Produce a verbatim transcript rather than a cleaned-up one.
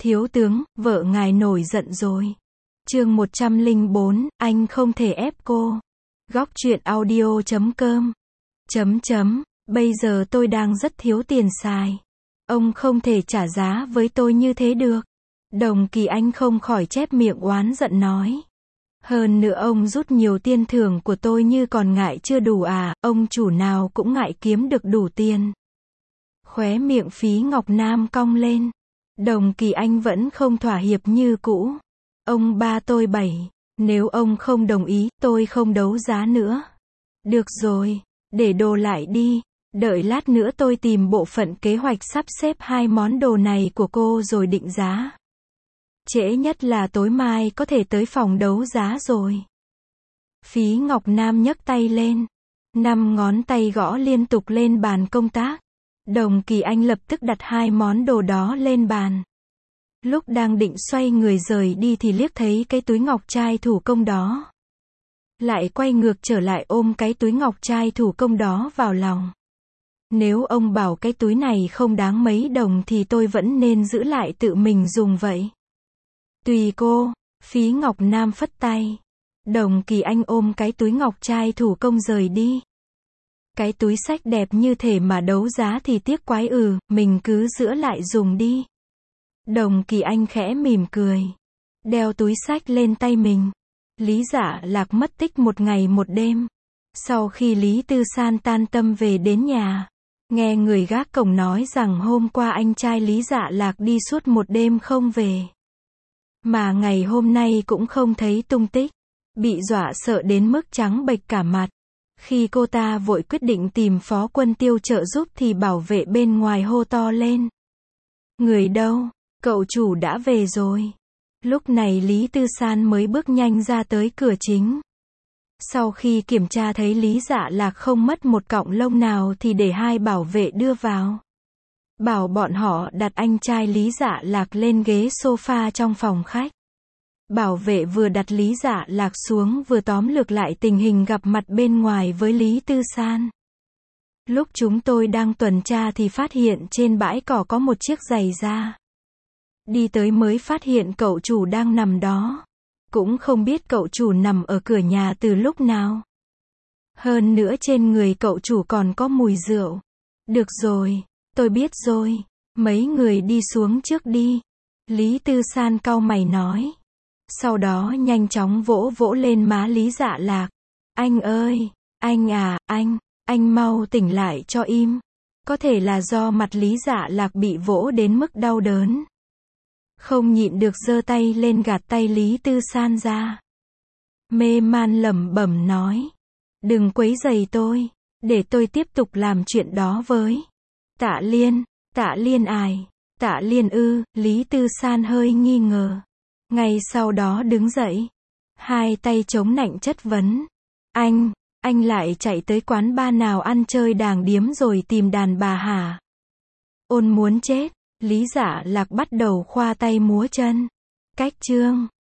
Thiếu tướng, vợ ngài nổi giận rồi. Chương một trăm lẻ bốn, anh không thể ép cô. Góc truyện audio chấm com. Chấm chấm, bây giờ tôi đang rất thiếu tiền xài. Ông không thể trả giá với tôi như thế được. Đồng Kỳ Anh không khỏi chép miệng oán giận nói. Hơn nữa ông rút nhiều tiền thưởng của tôi như còn ngại chưa đủ à, ông chủ nào cũng ngại kiếm được đủ tiền. Khóe miệng Phí Ngọc Nam cong lên. Đồng Kỳ Anh vẫn không thỏa hiệp như cũ. Ông ba tôi bảy, nếu ông không đồng ý, tôi không đấu giá nữa. Được rồi, để đồ lại đi, đợi lát nữa tôi tìm bộ phận kế hoạch sắp xếp hai món đồ này của cô rồi định giá. Trễ nhất là tối mai có thể tới phòng đấu giá rồi. Phí Ngọc Nam nhấc tay lên. Năm ngón tay gõ liên tục lên bàn công tác. Đồng Kỳ Anh lập tức đặt hai món đồ đó lên bàn. Lúc đang định xoay người rời đi thì liếc thấy cái túi ngọc trai thủ công đó. Lại quay ngược trở lại ôm cái túi ngọc trai thủ công đó vào lòng. Nếu ông bảo cái túi này không đáng mấy đồng thì tôi vẫn nên giữ lại tự mình dùng vậy. Tùy cô, Phí Ngọc Nam phất tay. Đồng Kỳ Anh ôm cái túi ngọc trai thủ công rời đi. Cái túi xách đẹp như thể mà đấu giá thì tiếc quái ừ, mình cứ giữ lại dùng đi. Đồng Kỳ Anh khẽ mỉm cười. Đeo túi xách lên tay mình. Lý Dạ Lạc mất tích một ngày một đêm. Sau khi Lý Tư San tan tâm về đến nhà, nghe người gác cổng nói rằng hôm qua anh trai Lý Dạ Lạc đi suốt một đêm không về. Mà ngày hôm nay cũng không thấy tung tích. Bị dọa sợ đến mức trắng bệch cả mặt. Khi cô ta vội quyết định tìm Phó Quân Tiêu trợ giúp thì bảo vệ bên ngoài hô to lên. Người đâu? Cậu chủ đã về rồi. Lúc này Lý Tư San mới bước nhanh ra tới cửa chính. Sau khi kiểm tra thấy Lý Dạ Lạc không mất một cọng lông nào thì để hai bảo vệ đưa vào. Bảo bọn họ đặt anh trai Lý Dạ Lạc lên ghế sofa trong phòng khách. Bảo vệ vừa đặt Lý Dạ Lạc xuống vừa tóm lược lại tình hình gặp mặt bên ngoài với Lý Tư San. Lúc chúng tôi đang tuần tra thì phát hiện trên bãi cỏ có một chiếc giày da. Đi tới mới phát hiện cậu chủ đang nằm đó. Cũng không biết cậu chủ nằm ở cửa nhà từ lúc nào. Hơn nữa trên người cậu chủ còn có mùi rượu. Được rồi, tôi biết rồi. Mấy người đi xuống trước đi. Lý Tư San cau mày nói. Sau đó nhanh chóng vỗ vỗ lên má Lý Dạ Lạc. Anh ơi, anh à, anh, anh mau tỉnh lại cho im. Có thể là do mặt Lý Dạ Lạc bị vỗ đến mức đau đớn. Không nhịn được giơ tay lên gạt tay Lý Tư San ra. Mê man lẩm bẩm nói. Đừng quấy rầy tôi, để tôi tiếp tục làm chuyện đó với. Tạ Liên, Tạ Liên ài, Tạ Liên ư, Lý Tư San hơi nghi ngờ. Ngay sau đó đứng dậy. Hai tay chống nạnh chất vấn. Anh, anh lại chạy tới quán bar nào ăn chơi đàng điếm rồi tìm đàn bà hả? Ôn muốn chết. Lý Dạ Lạc bắt đầu khoa tay múa chân. Cách chương.